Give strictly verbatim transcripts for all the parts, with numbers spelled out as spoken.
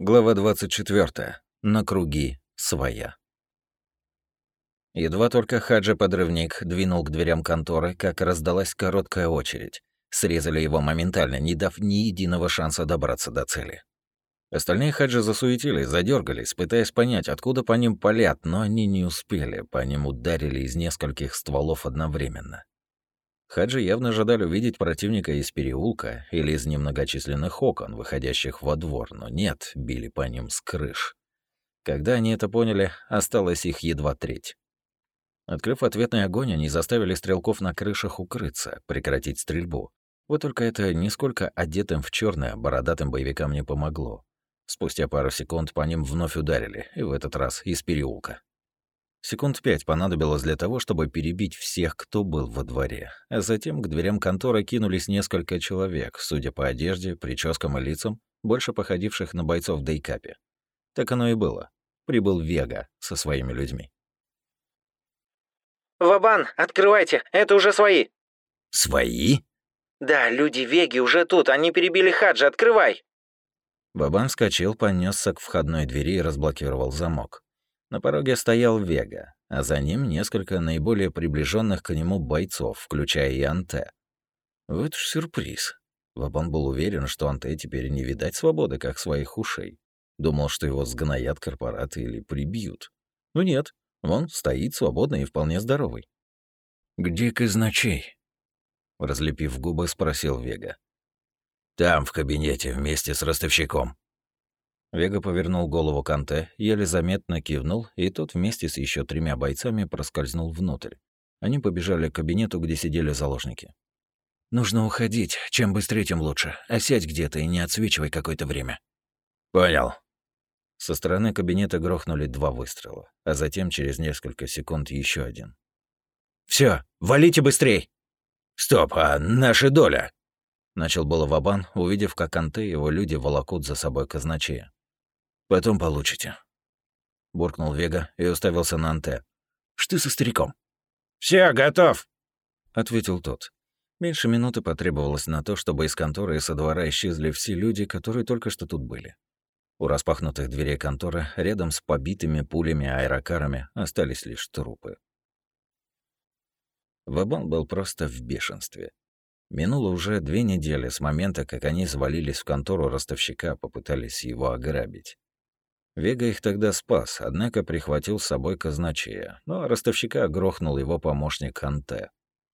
Глава двадцать четвёртая. На круги своя. Едва только Хаджи-подрывник двинул к дверям конторы, как раздалась короткая очередь. Срезали его моментально, не дав ни единого шанса добраться до цели. Остальные Хаджи засуетились, задергались, пытаясь понять, откуда по ним палят, но они не успели, по ним ударили из нескольких стволов одновременно. Хаджи явно ожидали увидеть противника из переулка или из немногочисленных окон, выходящих во двор, но нет, били по ним с крыш. Когда они это поняли, осталось их едва треть. Открыв ответный огонь, они заставили стрелков на крышах укрыться, прекратить стрельбу. Вот только это нисколько одетым в черное бородатым боевикам не помогло. Спустя пару секунд по ним вновь ударили, и в этот раз из переулка. Секунд пять понадобилось для того, чтобы перебить всех, кто был во дворе. А затем к дверям конторы кинулись несколько человек, судя по одежде, прическам и лицам, больше походивших на бойцов в дейкапе. Так оно и было. Прибыл Вега со своими людьми. «Вабан, открывайте, это уже свои!» «Свои?» «Да, люди Веги уже тут, они перебили Хаджи, открывай!» Вабан вскочил, понесся к входной двери и разблокировал замок. На пороге стоял Вега, а за ним несколько наиболее приближенных к нему бойцов, включая и Анте. Вот ж сюрприз. Вабан был уверен, что Анте теперь не видать свободы, как своих ушей. Думал, что его сгноят корпораты или прибьют. Но нет, он стоит свободный и вполне здоровый. «Где казначей?» Разлепив губы, спросил Вега. «Там, в кабинете, вместе с ростовщиком». Вега повернул голову к Анте, еле заметно кивнул, и тот вместе с еще тремя бойцами проскользнул внутрь. Они побежали к кабинету, где сидели заложники. «Нужно уходить. Чем быстрее, тем лучше. А сядь где-то и не отсвечивай какое-то время». «Понял». Со стороны кабинета грохнули два выстрела, а затем через несколько секунд еще один. «Все, валите быстрей!» «Стоп, а наша доля?» Начал было Вабан, увидев, как Анте и его люди волокут за собой казначея. «Потом получите», — буркнул Вега и уставился на Анте. «Что со стариком?» «Все, готов!» — ответил тот. Меньше минуты потребовалось на то, чтобы из конторы и со двора исчезли все люди, которые только что тут были. У распахнутых дверей конторы, рядом с побитыми пулями аэрокарами, остались лишь трупы. Вабан был просто в бешенстве. Минуло уже две недели с момента, как они завалились в контору ростовщика, попытались его ограбить. Вега их тогда спас, однако прихватил с собой казначея, но ростовщика грохнул его помощник Анте.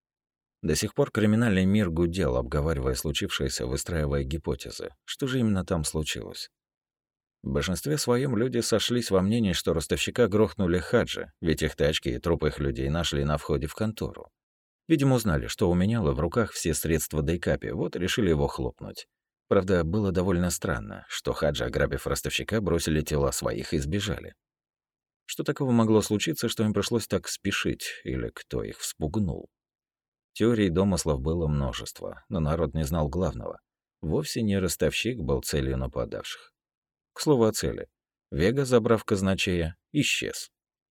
До сих пор криминальный мир гудел, обговаривая случившееся, выстраивая гипотезы. Что же именно там случилось? В большинстве своем люди сошлись во мнении, что ростовщика грохнули Хаджи, ведь их тачки и трупы их людей нашли на входе в контору. Видимо, узнали, что у меняла в руках все средства дейкапи, вот решили его хлопнуть. Правда, было довольно странно, что Хаджи, ограбив ростовщика, бросили тела своих и сбежали. Что такого могло случиться, что им пришлось так спешить, или кто их вспугнул? Теорий и домыслов было множество, но народ не знал главного. Вовсе не ростовщик был целью нападавших. К слову о цели. Вега, забрав казначея, исчез.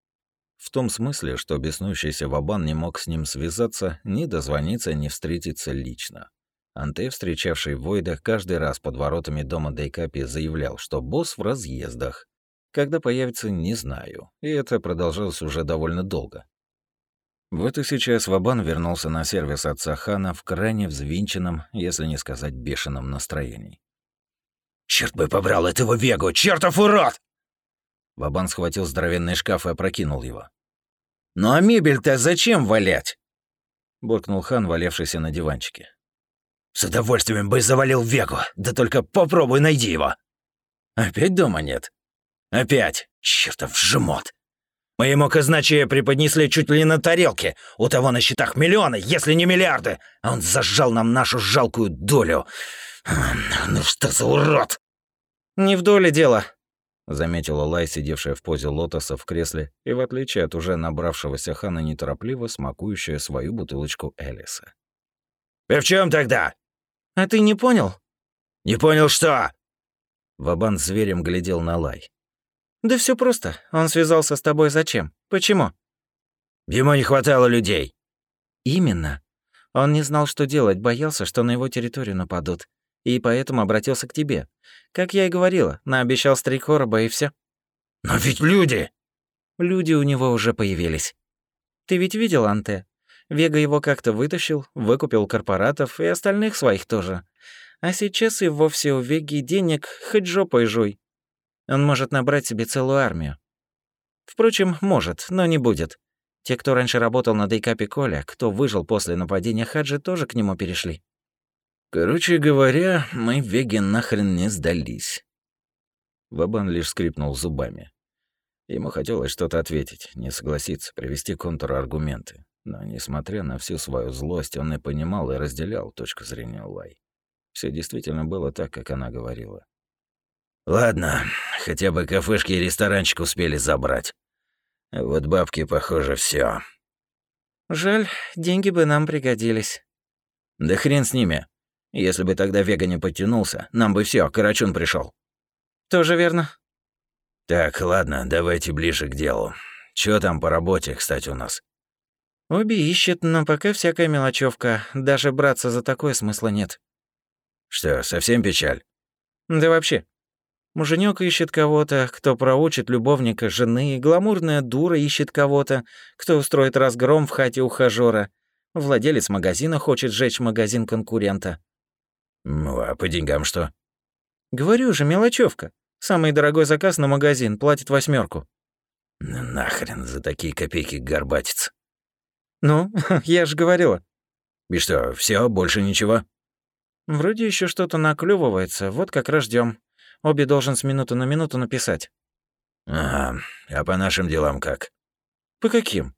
В том смысле, что беснующийся Вабан не мог с ним связаться, ни дозвониться, ни встретиться лично. Анте, встречавший Войда, каждый раз под воротами дома дейкапи заявлял, что босс в разъездах. Когда появится, не знаю. И это продолжалось уже довольно долго. Вот и сейчас Вабан вернулся на сервис отца Хана в крайне взвинченном, если не сказать бешеном настроении. «Черт бы побрал этого Вегу! Чертов урод!» Вабан схватил здоровенный шкаф и опрокинул его. «Ну а мебель-то зачем валять?» — буркнул Хан, валявшийся на диванчике. «С удовольствием бы завалил Вегу, да только попробуй найди его!» «Опять дома нет?» «Опять! Чертов жмот! Мы ему казначея преподнесли чуть ли не на тарелке, у того на счетах миллионы, если не миллиарды, а он зажал нам нашу жалкую долю. Ну что за урод!» «Не в доле дело», — заметила Лай, сидевшая в позе лотоса в кресле, и, в отличие от уже набравшегося Хана, неторопливо смакующая свою бутылочку Элиса. «И в чем тогда?» «А ты не понял?» «Не понял, что?» Вабан зверем глядел на Лай. «Да все просто. Он связался с тобой зачем? Почему?» «Ему не хватало людей». «Именно. Он не знал, что делать, боялся, что на его территорию нападут. и поэтому обратился к тебе. Как я и говорила, наобещал стрейкороба и все. Но ведь люди... Люди у него уже появились. Ты ведь видел Анте? Вега его как-то вытащил, выкупил корпоратов и остальных своих тоже. А сейчас и вовсе у Веги денег хоть жопой жуй. Он может набрать себе целую армию. Впрочем, может, но не будет. Те, кто раньше работал на Дейкапе Коля, кто выжил после нападения Хаджи, тоже к нему перешли. Короче говоря, мы Веге нахрен не сдались. Вабан лишь скрипнул зубами. Ему хотелось что-то ответить, не согласиться, привести контраргументы. Но, несмотря на всю свою злость, он и понимал, и разделял точку зрения Лай. Все действительно было так, как она говорила. Ладно, хотя бы кафешки и ресторанчик успели забрать. А вот бабки, похоже, все. Жаль, деньги бы нам пригодились. Да хрен с ними. Если бы тогда Вега не подтянулся, нам бы все, Карачун пришел. Тоже верно. Так, ладно, давайте ближе к делу. Чё там по работе, кстати, у нас? Обе ищет, но пока всякая мелочевка. Даже браться за такое смысла нет. Что, совсем печаль? Да вообще. Муженёк ищет кого-то, кто проучит любовника жены, гламурная дура ищет кого-то, кто устроит разгром в хате ухажёра. Владелец магазина хочет сжечь магазин конкурента. Ну, а по деньгам что? Говорю же, мелочевка. Самый дорогой заказ на магазин платит восьмерку. Ну, нахрен за такие копейки горбатиться. Ну, я же говорила. И что, все, больше ничего? Вроде еще что-то наклевывается, вот как раз ждем. Обе должен с минуты на минуту написать. Ага, а по нашим делам как? По каким?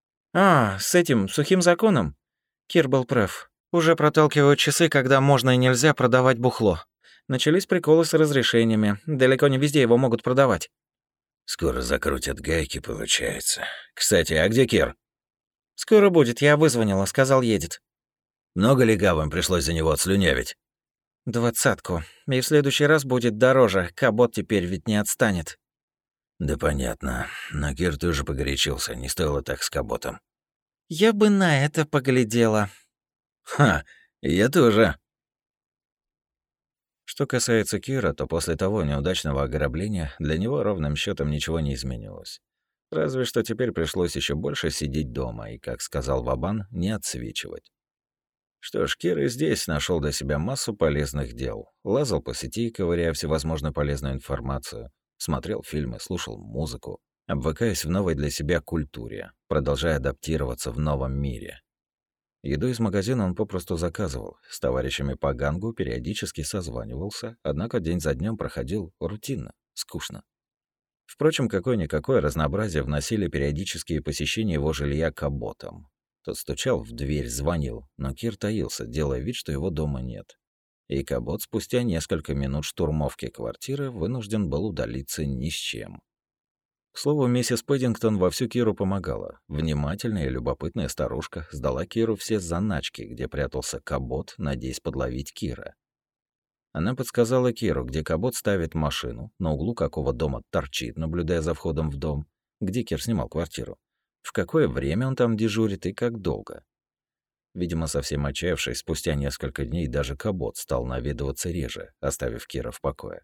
А, с этим сухим законом? Кир был прав. Уже проталкивают часы, когда можно и нельзя продавать бухло. Начались приколы с разрешениями. Далеко не везде его могут продавать. Скоро закрутят гайки, получается. Кстати, а где Кир? Скоро будет, я вызвонила, сказал, едет. Много ли гавам пришлось за него отслюнявить? Двадцатку. И в следующий раз будет дороже, Кабот теперь ведь не отстанет. Да понятно. Но Кир тоже погорячился, не стоило так с Каботом. Я бы на это поглядела. Ха, я тоже. Что касается Кира, то после того неудачного ограбления для него ровным счетом ничего не изменилось. Разве что теперь пришлось еще больше сидеть дома и, как сказал Вабан, не отсвечивать. Что ж, Кир и здесь нашел для себя массу полезных дел. Лазал по сети, ковыряя всевозможную полезную информацию, смотрел фильмы, слушал музыку, обвыкаясь в новой для себя культуре, продолжая адаптироваться в новом мире. Еду из магазина он попросту заказывал, с товарищами по гангу периодически созванивался, однако день за днем проходил рутинно, скучно. Впрочем, какое-никакое разнообразие вносили периодические посещения его жилья Каботом. Тот стучал в дверь, звонил, но Кир таился, делая вид, что его дома нет. И Кабот спустя несколько минут штурмовки квартиры вынужден был удалиться ни с чем. К слову, миссис Пэддингтон вовсю Киру помогала. Внимательная и любопытная старушка сдала Киру все заначки, где прятался Кабот, надеясь подловить Кира. Она подсказала Киру, где Кабот ставит машину, на углу какого дома торчит, наблюдая за входом в дом, где Кир снимал квартиру, в какое время он там дежурит и как долго. Видимо, совсем отчаявшись, спустя несколько дней даже Кабот стал наведываться реже, оставив Кира в покое.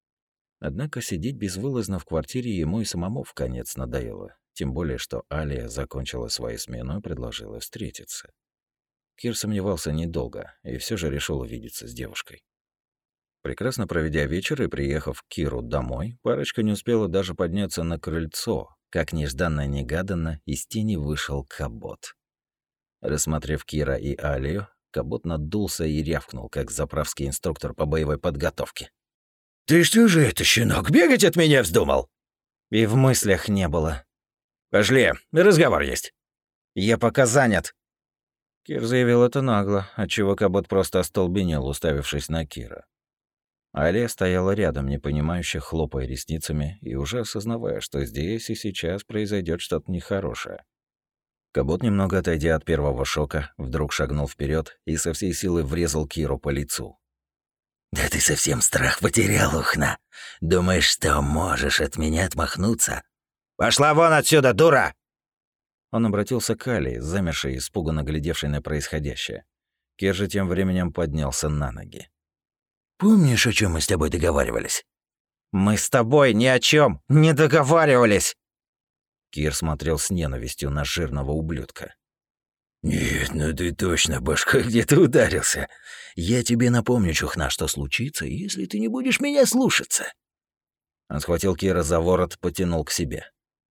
Однако сидеть безвылазно в квартире ему и самому вконец надоело, тем более что Алия закончила свою смену и предложила встретиться. Кир сомневался недолго и все же решил увидеться с девушкой. Прекрасно проведя вечер и приехав к Киру домой, парочка не успела даже подняться на крыльцо, как нежданно-негаданно из тени вышел Кабот. Рассмотрев Кира и Алию, Кабот надулся и рявкнул, как заправский инструктор по боевой подготовке. «Ты что же это, щенок, бегать от меня вздумал?» И в мыслях не было. «Пошли, разговор есть». «Я пока занят». Кир заявил это нагло, отчего Кабот просто остолбенел, уставившись на Кира. Алия стояла рядом, непонимающе хлопая ресницами и уже осознавая, что здесь и сейчас произойдет что-то нехорошее. Кабот, немного отойдя от первого шока, вдруг шагнул вперед и со всей силы врезал Киру по лицу. «Да ты совсем страх потерял, ухна. Думаешь, что можешь от меня отмахнуться? Пошла вон отсюда, дура!» Он обратился к Алии, замершей и испуганно глядевшей на происходящее. Кир же тем временем поднялся на ноги. Помнишь, о чем мы с тобой договаривались?» «Мы с тобой ни о чем не договаривались!» Кир смотрел с ненавистью на жирного ублюдка. «Нет, ну ты точно башкой где-то ударился. Я тебе напомню, чухна, что случится, если ты не будешь меня слушаться». Он схватил Кира за ворот, потянул к себе.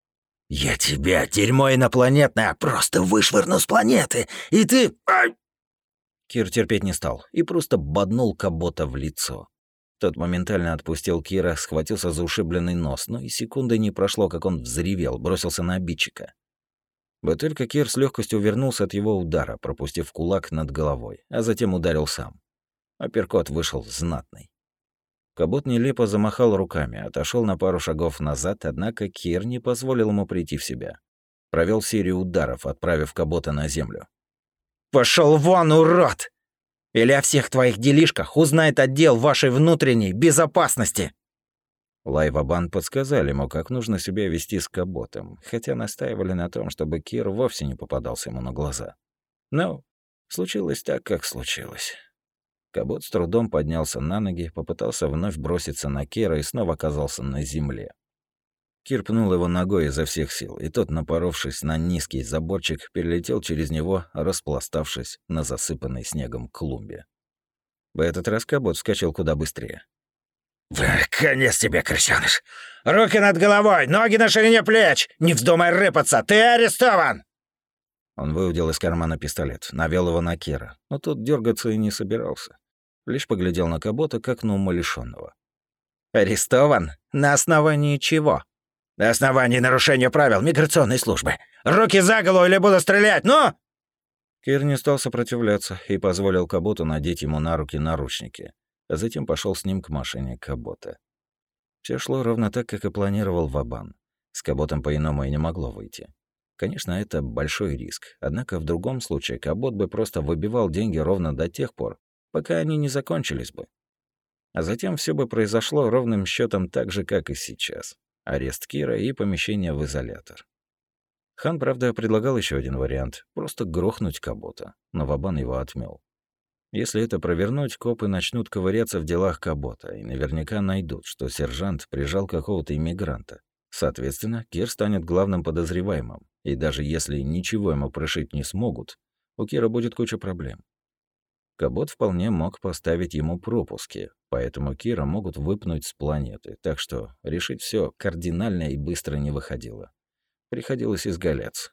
«Я тебя, дерьмо инопланетное, просто вышвырну с планеты, и ты...» Ай! Кир терпеть не стал и просто боднул Кабота в лицо. Тот моментально отпустил Кира, схватился за ушибленный нос, но и секунды не прошло, как он взревел, бросился на обидчика. Вот только Кир с легкостью увернулся от его удара, пропустив кулак над головой, а затем ударил сам. Апперкот вышел знатный. Кабот нелепо замахал руками, отошел на пару шагов назад, однако Кир не позволил ему прийти в себя. Провел серию ударов, отправив Кабота на землю. «Пошел вон, урод! Или о всех твоих делишках узнает отдел вашей внутренней безопасности!» Лай Вабан подсказали ему, как нужно себя вести с Каботом, хотя настаивали на том, чтобы Кир вовсе не попадался ему на глаза. Но случилось так, как случилось. Кабот с трудом поднялся на ноги, попытался вновь броситься на Кира и снова оказался на земле. Кир пнул его ногой изо всех сил, и тот, напоровшись на низкий заборчик, перелетел через него, распластавшись на засыпанной снегом клумбе. В этот раз Кабот вскочил куда быстрее. «Конец тебе, крысёныш! Руки над головой, ноги на ширине плеч! Не вздумай рыпаться, ты арестован!» Он выудил из кармана пистолет, навел его на Кира, но тот дергаться и не собирался. Лишь поглядел на Кабота, как на умалишённого. «Арестован? На основании чего?» «На основании нарушения правил миграционной службы. Руки за голову или буду стрелять, ну!» Кир не стал сопротивляться и позволил Каботу надеть ему на руки наручники, а затем пошел с ним к машине Кабота. Все шло ровно так, как и планировал Вабан. С Каботом по-иному и не могло выйти. Конечно, это большой риск, однако в другом случае Кабот бы просто выбивал деньги ровно до тех пор, пока они не закончились бы. А затем все бы произошло ровным счетом так же, как и сейчас. Арест Кира и помещение в изолятор. Хан, правда, предлагал еще один вариант — просто грохнуть Кабота, но Вабан его отмел. Если это провернуть, копы начнут ковыряться в делах Кабота и наверняка найдут, что сержант прижал какого-то иммигранта. Соответственно, Кир станет главным подозреваемым, и даже если ничего ему пришить не смогут, у Кира будет куча проблем. Кабот вполне мог поставить ему пропуски, поэтому Кира могут выпнуть с планеты, так что решить все кардинально и быстро не выходило. Приходилось изгаляться.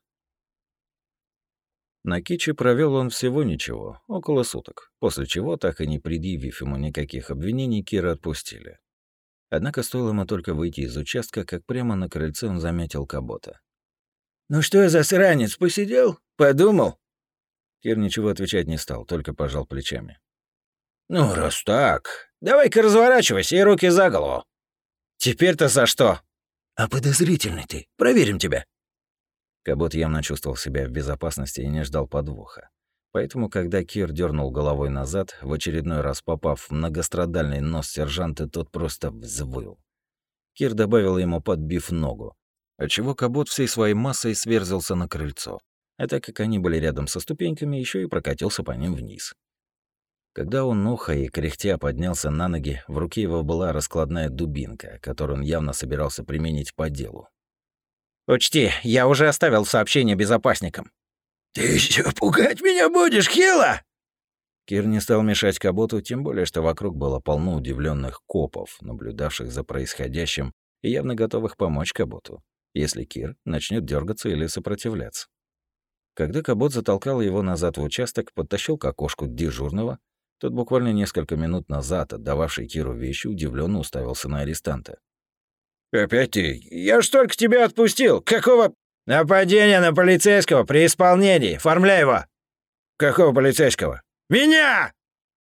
На Кичи провел он всего ничего, около суток, после чего, так и не предъявив ему никаких обвинений, Кира отпустили. Однако стоило ему только выйти из участка, как прямо на крыльце он заметил Кабота. «Ну что я засранец, посидел? Подумал?» Кир ничего отвечать не стал, только пожал плечами. «Ну, раз так, давай-ка разворачивайся и руки за голову». «Теперь-то за что?» «А подозрительный ты. Проверим тебя». Кабот явно чувствовал себя в безопасности и не ждал подвоха. Поэтому, когда Кир дернул головой назад, в очередной раз попав в многострадальный нос сержанта, тот просто взвыл. Кир добавил ему, подбив ногу, отчего Кабот всей своей массой сверзился на крыльцо, а так как они были рядом со ступеньками, еще и прокатился по ним вниз. Когда он, охая и кряхтя, поднялся на ноги, в руке его была раскладная дубинка, которую он явно собирался применить по делу. «Учти, я уже оставил сообщение безопасникам». «Ты еще пугать меня будешь, Хила?» Кир не стал мешать Каботу, тем более, что вокруг было полно удивленных копов, наблюдавших за происходящим и явно готовых помочь Каботу, если Кир начнет дергаться или сопротивляться. Когда Кабот затолкал его назад в участок, подтащил к окошку дежурного, тот буквально несколько минут назад, отдававший Киру вещи, удивленно уставился на арестанта. «Опять ты? Я ж только тебя отпустил. Какого...» «Нападение на полицейского при исполнении. Оформляй его». «Какого полицейского?» «Меня!»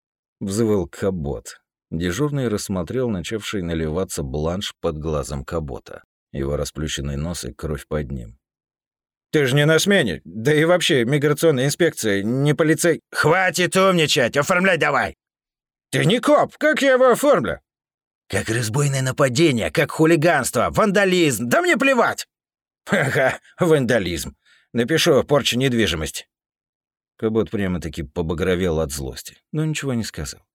— взвыл Кабот. Дежурный рассмотрел начавший наливаться бланш под глазом Кабота, его расплющенный нос и кровь под ним. «Ты же не на смене. Да и вообще, миграционная инспекция, не полицей...» «Хватит умничать! Оформляй давай!» «Ты не коп! Как я его оформлю?» «Как разбойное нападение, как хулиганство, вандализм, да мне плевать!» «Ага, вандализм. Напишу порча недвижимости». Кабот прямо-таки побагровел от злости, но ничего не сказал.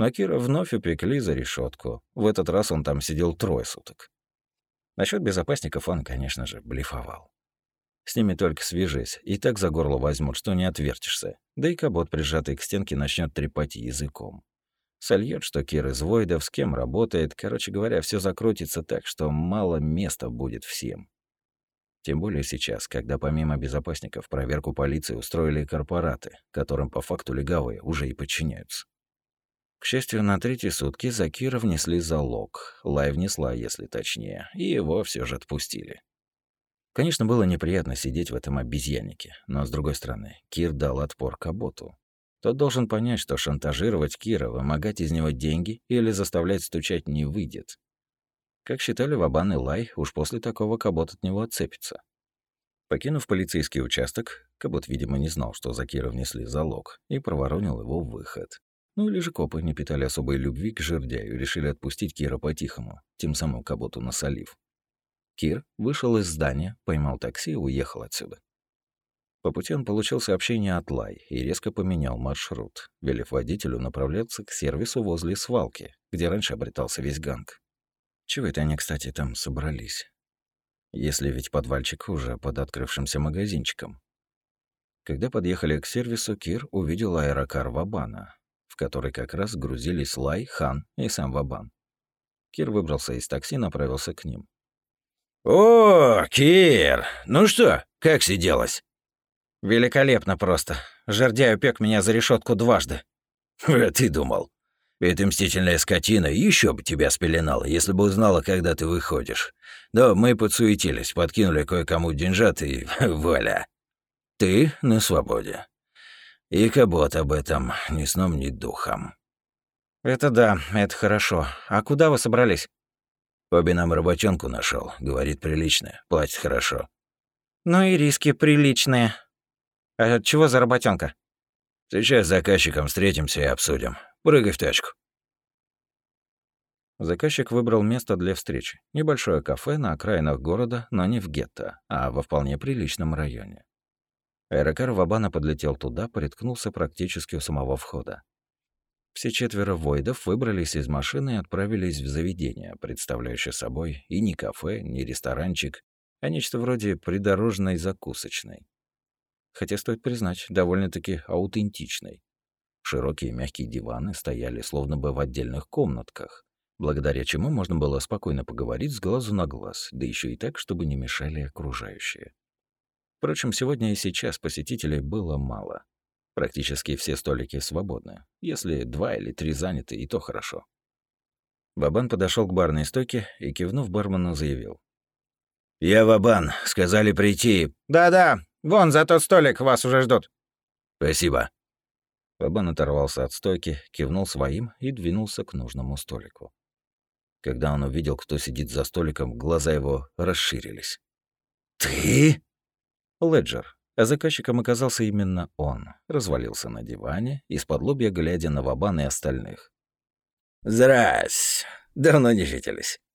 Но Кира вновь упекли за решетку. В этот раз он там сидел трое суток. Насчет безопасников он, конечно же, блефовал. С ними только свяжись, и так за горло возьмут, что не отвертишься. Да и кабот, прижатый к стенке, начнет трепать языком. Сольёт, что Кир из Войдов, с кем работает. Короче говоря, все закрутится так, что мало места будет всем. Тем более сейчас, когда помимо безопасников проверку полиции устроили корпораты, которым по факту легавые уже и подчиняются. К счастью, на третьи сутки за Кира внесли залог. Лай внесла, если точнее, и его все же отпустили. Конечно, было неприятно сидеть в этом обезьяннике, но, с другой стороны, Кир дал отпор Каботу. Тот должен понять, что шантажировать Кира, вымогать из него деньги или заставлять стучать не выйдет. Как считали Вабан и Лай, уж после такого Кабот от него отцепится. Покинув полицейский участок, Кабот, видимо, не знал, что за Кира внесли залог, и проворонил его в выход. Ну или же копы не питали особой любви к жердяю и решили отпустить Кира по-тихому, тем самым Каботу насолив. Кир вышел из здания, поймал такси и уехал отсюда. По пути он получил сообщение от Лай и резко поменял маршрут, велев водителю направляться к сервису возле свалки, где раньше обретался весь ганг. Чего это они, кстати, там собрались? Если ведь подвальчик уже под открывшимся магазинчиком. Когда подъехали к сервису, Кир увидел аэрокар Вабана, в который как раз грузились Лай, Хан и сам Вабан. Кир выбрался из такси и направился к ним. «О, Кир! Ну что, как сиделось?» «Великолепно просто. Жердяй упек меня за решетку дважды». «А ты думал? Эта мстительная скотина еще бы тебя спеленала, если бы узнала, когда ты выходишь. Но мы подсуетились, подкинули кое-кому деньжат и вуаля. Ты на свободе. И Кабот об этом ни сном, ни духом». «Это да, это хорошо. А куда вы собрались?» «Обе нам работенку нашел, говорит, приличная, платит хорошо». «Ну и риски приличные. А чего за работенка?» «Сейчас с заказчиком встретимся и обсудим. Прыгай в тачку». Заказчик выбрал место для встречи. Небольшое кафе на окраинах города, но не в гетто, а во вполне приличном районе. Аэрокар Вабана подлетел туда, приткнулся практически у самого входа. Все четверо Войдов выбрались из машины и отправились в заведение, представляющее собой и не кафе, не ресторанчик, а нечто вроде придорожной закусочной. Хотя, стоит признать, довольно-таки аутентичной. Широкие мягкие диваны стояли словно бы в отдельных комнатках, благодаря чему можно было спокойно поговорить с глазу на глаз, да еще и так, чтобы не мешали окружающие. Впрочем, сегодня и сейчас посетителей было мало. Практически все столики свободны. Если два или три заняты, и то хорошо. Вабан подошел к барной стойке и, кивнув бармену, заявил. «Я Вабан. Сказали прийти». «Да-да, вон за тот столик вас уже ждут». «Спасибо». Вабан оторвался от стойки, кивнул своим и двинулся к нужному столику. Когда он увидел, кто сидит за столиком, глаза его расширились. «Ты?» Леджер. А заказчиком оказался именно он. Развалился на диване, из-под лобья глядя на Вабана и остальных. «Здрась. Давно не виделись».